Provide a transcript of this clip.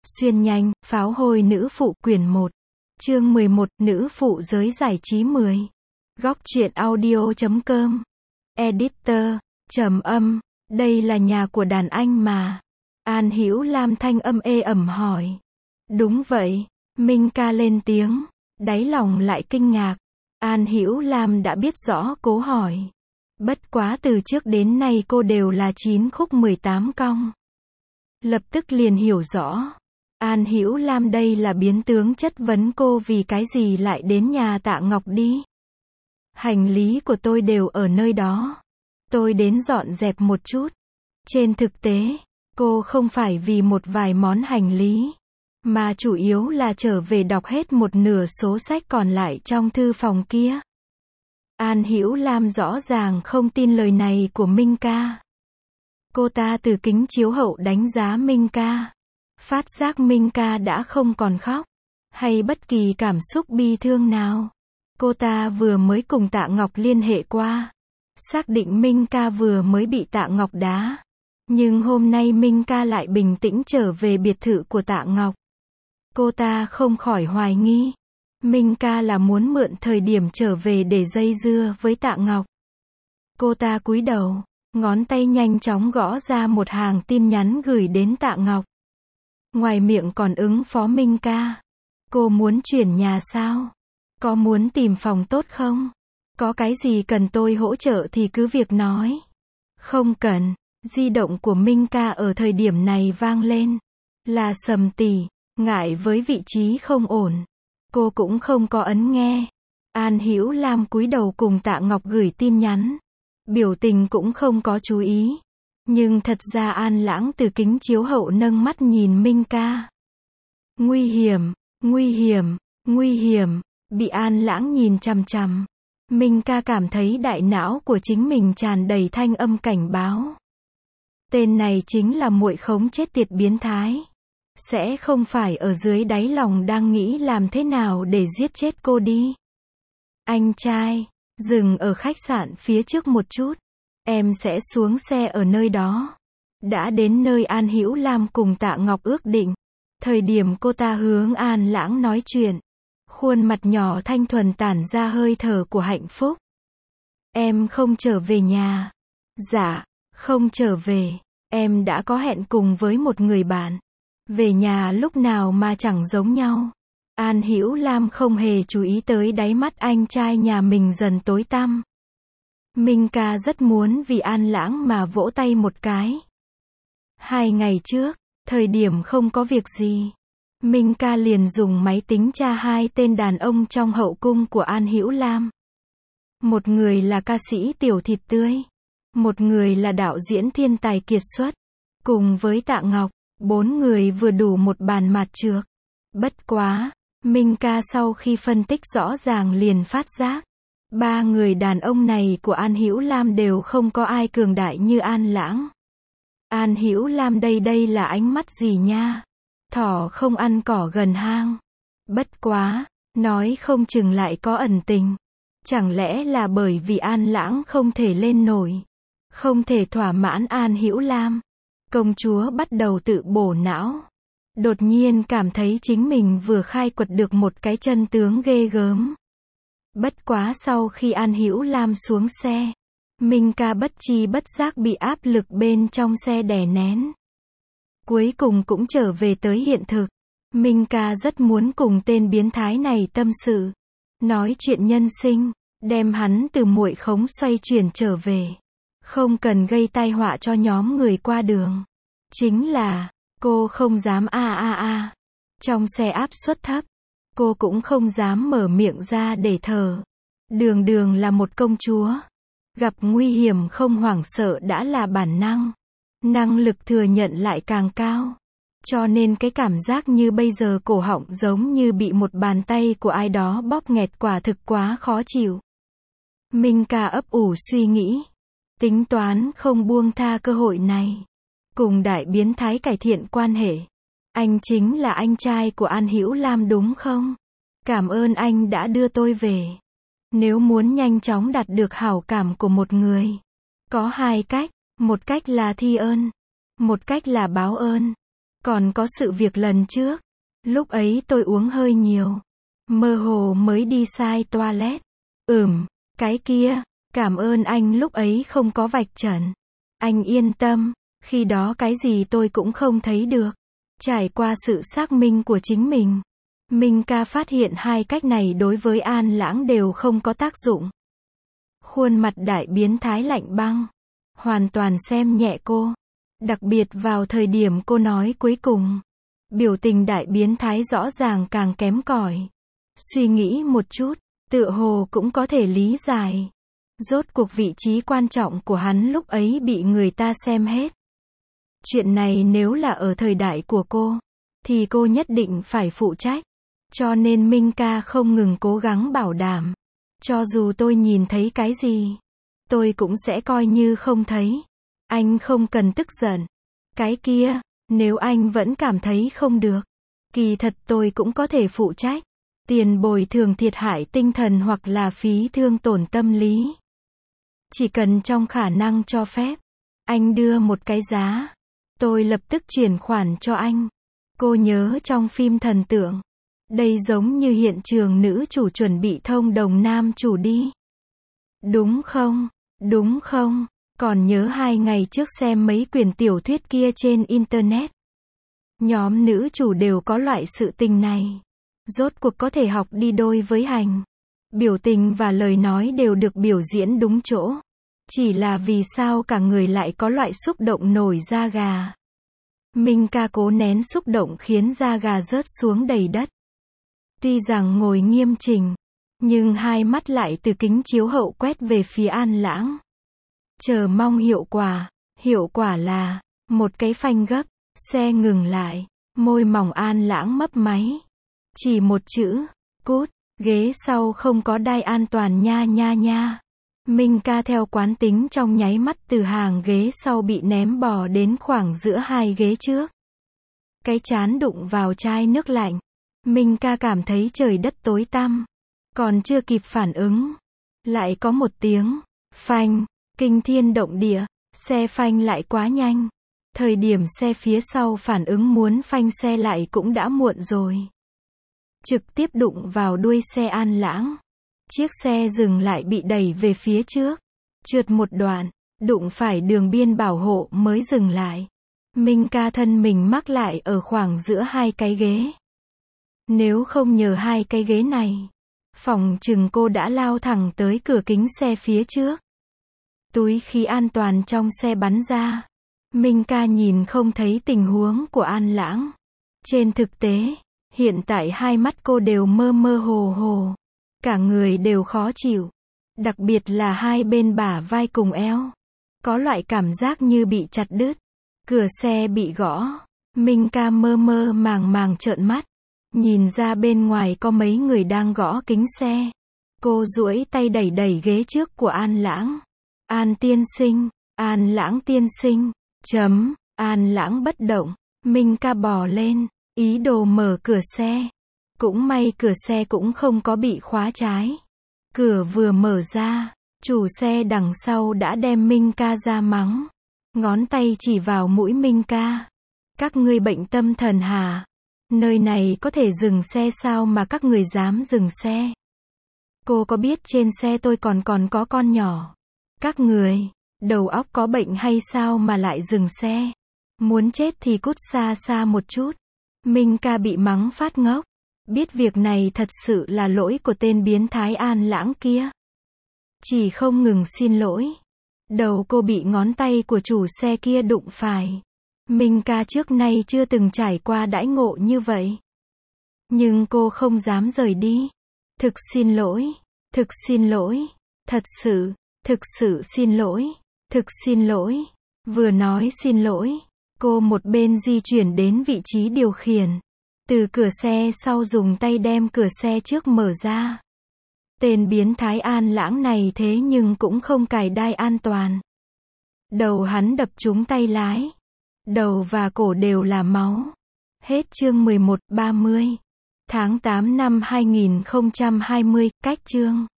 Xuyên nhanh, pháo hôi nữ phụ quyển 1. Chương 11, nữ phụ giới giải trí 10. Góc truyện audio.com. Editor, trầm âm, đây là nhà của đàn anh mà. An Hữu Lam thanh âm ê ẩm hỏi. Đúng vậy, Minh ca lên tiếng, đáy lòng lại kinh ngạc. An Hữu Lam đã biết rõ cố hỏi. Bất quá từ trước đến nay cô đều là 9 khúc 18 cong. Lập tức liền hiểu rõ. An Hữu Lam đây là biến tướng chất vấn cô vì cái gì lại đến nhà Tạ Ngọc đi. Hành lý của tôi đều ở nơi đó. Tôi đến dọn dẹp một chút. Trên thực tế, cô không phải vì một vài món hành lý, mà chủ yếu là trở về đọc hết một nửa số sách còn lại trong thư phòng kia. An Hữu Lam rõ ràng không tin lời này của Minh ca. Cô ta từ kính chiếu hậu đánh giá Minh ca. Phát giác Minh ca đã không còn khóc, hay bất kỳ cảm xúc bi thương nào. Cô ta vừa mới cùng Tạ Ngọc liên hệ qua. Xác định Minh ca vừa mới bị Tạ Ngọc đá. Nhưng hôm nay Minh ca lại bình tĩnh trở về biệt thự của Tạ Ngọc. Cô ta không khỏi hoài nghi. Minh ca là muốn mượn thời điểm trở về để dây dưa với Tạ Ngọc. Cô ta cúi đầu, ngón tay nhanh chóng gõ ra một hàng tin nhắn gửi đến Tạ Ngọc. Ngoài miệng còn ứng phó Minh ca. Cô muốn chuyển nhà sao? Có muốn tìm phòng tốt không? Có cái gì cần tôi hỗ trợ thì cứ việc nói. Không cần. Di động của Minh ca ở thời điểm này vang lên. Là Sầm tỷ. Ngại với vị trí không ổn, cô cũng không có ấn nghe. An Hữu Lam cúi đầu cùng Tạ Ngọc gửi tin nhắn. Biểu tình cũng không có chú ý. Nhưng thật ra An Lãng từ kính chiếu hậu nâng mắt nhìn Minh ca. Nguy hiểm, nguy hiểm, nguy hiểm. Bị An Lãng nhìn chằm chằm. Minh ca cảm thấy đại não của chính mình tràn đầy thanh âm cảnh báo. Tên này chính là muội khống chết tiệt biến thái. Sẽ không phải ở dưới đáy lòng đang nghĩ làm thế nào để giết chết cô đi. Anh trai, dừng ở khách sạn phía trước một chút. Em sẽ xuống xe ở nơi đó. Đã đến nơi An Hữu Lam cùng Tạ Ngọc ước định. Thời điểm cô ta hướng An Lãng nói chuyện. Khuôn mặt nhỏ thanh thuần tản ra hơi thở của hạnh phúc. Em không trở về nhà. Dạ, không trở về. Em đã có hẹn cùng với một người bạn. Về nhà lúc nào mà chẳng giống nhau. An Hữu Lam không hề chú ý tới đáy mắt anh trai nhà mình dần tối tăm. Minh ca rất muốn vì An Lãng mà vỗ tay một cái. 2 ngày trước, thời điểm không có việc gì, Minh ca liền dùng máy tính tra 2 tên đàn ông trong hậu cung của An Hữu Lam. Một người là ca sĩ tiểu thịt tươi. Một người là đạo diễn thiên tài kiệt xuất. Cùng với Tạ Ngọc, 4 người vừa đủ một bàn mạt trược. Bất quá, Minh ca sau khi phân tích rõ ràng liền phát giác. 3 người đàn ông này của An Hữu Lam đều không có ai cường đại như An Lãng. An Hữu Lam đây là ánh mắt gì nha? Thỏ không ăn cỏ gần hang. Bất quá, nói không chừng lại có ẩn tình. Chẳng lẽ là bởi vì An Lãng không thể lên nổi, không thể thỏa mãn An Hữu Lam. Công chúa bắt đầu tự bổ não. Đột nhiên cảm thấy chính mình vừa khai quật được một cái chân tướng ghê gớm. Bất quá sau khi An Hữu Lam xuống xe, Minh ca bất chi bất giác bị áp lực bên trong xe đè nén. Cuối cùng cũng trở về tới hiện thực. Minh ca rất muốn cùng tên biến thái này tâm sự. Nói chuyện nhân sinh, đem hắn từ muội khống xoay chuyển trở về. Không cần gây tai họa cho nhóm người qua đường. Chính là, cô không dám Trong xe áp suất thấp, cô cũng không dám mở miệng ra để thở. Đường là một công chúa. Gặp nguy hiểm không hoảng sợ đã là bản năng. Năng lực thừa nhận lại càng cao. Cho nên cái cảm giác như bây giờ cổ họng giống như bị một bàn tay của ai đó bóp nghẹt quả thực quá khó chịu. Minh ca ấp ủ suy nghĩ. Tính toán không buông tha cơ hội này. Cùng đại biến thái cải thiện quan hệ. Anh chính là anh trai của An Hữu Lam đúng không? Cảm ơn anh đã đưa tôi về. Nếu muốn nhanh chóng đạt được hảo cảm của một người, có 2 cách. Một cách là thi ơn. Một cách là báo ơn. Còn có sự việc lần trước. Lúc ấy tôi uống hơi nhiều. Mơ hồ mới đi sai toilet. Cái kia. Cảm ơn anh lúc ấy không có vạch trần. Anh yên tâm. Khi đó cái gì tôi cũng không thấy được. Trải qua sự xác minh của chính mình. Minh ca phát hiện hai cách này đối với An Lãng đều không có tác dụng. Khuôn mặt đại biến thái lạnh băng. Hoàn toàn xem nhẹ cô. Đặc biệt vào thời điểm cô nói cuối cùng. Biểu tình đại biến thái rõ ràng càng kém cỏi. Suy nghĩ một chút, tựa hồ cũng có thể lý giải. Rốt cuộc vị trí quan trọng của hắn lúc ấy bị người ta xem hết. Chuyện này nếu là ở thời đại của cô, thì cô nhất định phải phụ trách. Cho nên Minh ca không ngừng cố gắng bảo đảm. Cho dù tôi nhìn thấy cái gì, tôi cũng sẽ coi như không thấy. Anh không cần tức giận. Cái kia, nếu anh vẫn cảm thấy không được, kỳ thật tôi cũng có thể phụ trách. Tiền bồi thường thiệt hại tinh thần hoặc là phí thương tổn tâm lý. Chỉ cần trong khả năng cho phép, anh đưa một cái giá, tôi lập tức chuyển khoản cho anh. Cô nhớ trong phim thần tượng, đây giống như hiện trường nữ chủ chuẩn bị thông đồng nam chủ đi. Đúng không? Đúng không? Còn nhớ 2 ngày trước xem mấy quyển tiểu thuyết kia trên internet. Nhóm nữ chủ đều có loại sự tình này. Rốt cuộc có thể học đi đôi với hành. Biểu tình và lời nói đều được biểu diễn đúng chỗ. Chỉ là vì sao cả người lại có loại xúc động nổi da gà. Minh ca cố nén xúc động khiến da gà rớt xuống đầy đất. Tuy rằng ngồi nghiêm chỉnh, nhưng hai mắt lại từ kính chiếu hậu quét về phía An Lãng. Chờ mong hiệu quả là, một cái phanh gấp, xe ngừng lại, môi mỏng An Lãng mấp máy. Chỉ một chữ, cút, ghế sau không có đai an toàn nha nha nha. Minh ca theo quán tính trong nháy mắt từ hàng ghế sau bị ném bò đến khoảng giữa hai ghế trước. Cái trán đụng vào chai nước lạnh. Minh ca cảm thấy trời đất tối tăm. Còn chưa kịp phản ứng, lại có một tiếng phanh, kinh thiên động địa, xe phanh lại quá nhanh. Thời điểm xe phía sau phản ứng muốn phanh xe lại cũng đã muộn rồi. Trực tiếp đụng vào đuôi xe An Lãng. Chiếc xe dừng lại bị đẩy về phía trước. Trượt một đoạn, đụng phải đường biên bảo hộ mới dừng lại. Minh ca thân mình mắc lại ở khoảng giữa hai cái ghế. Nếu không nhờ hai cái ghế này, phỏng chừng cô đã lao thẳng tới cửa kính xe phía trước. Túi khí an toàn trong xe bắn ra. Minh ca nhìn không thấy tình huống của An Lãng. Trên thực tế, hiện tại hai mắt cô đều mơ mơ hồ hồ. Cả người đều khó chịu. Đặc biệt là hai bên bả vai cùng eo. Có loại cảm giác như bị chặt đứt. Cửa xe bị gõ. Minh ca mơ mơ màng màng trợn mắt. Nhìn ra bên ngoài có mấy người đang gõ kính xe. Cô duỗi tay đẩy đẩy ghế trước của An Lãng. An tiên sinh, An Lãng tiên sinh, An Lãng bất động. Minh ca bò lên, ý đồ mở cửa xe. Cũng may cửa xe cũng không có bị khóa trái. Cửa vừa mở ra, chủ xe đằng sau đã đem Minh ca ra mắng. Ngón tay chỉ vào mũi Minh ca. Các ngươi bệnh tâm thần hả? Nơi này có thể dừng xe sao mà các người dám dừng xe? Cô có biết trên xe tôi còn có con nhỏ? Các người, đầu óc có bệnh hay sao mà lại dừng xe? Muốn chết thì cút xa xa một chút. Minh ca bị mắng phát ngốc. Biết việc này thật sự là lỗi của tên biến thái An Lãng kia. Chỉ không ngừng xin lỗi. Đầu cô bị ngón tay của chủ xe kia đụng phải. Minh ca trước nay chưa từng trải qua đãi ngộ như vậy. Nhưng cô không dám rời đi. Thực xin lỗi. Thực xin lỗi. Thật sự. Thực sự xin lỗi. Thực xin lỗi. Vừa nói xin lỗi, cô một bên di chuyển đến vị trí điều khiển. Từ cửa xe sau dùng tay đem cửa xe trước mở ra. Tên biến thái An Lãng này thế nhưng cũng không cài đai an toàn. Đầu hắn đập trúng tay lái. Đầu và cổ đều là máu. Hết chương 11, 30. Tháng 8 năm 2020, cách chương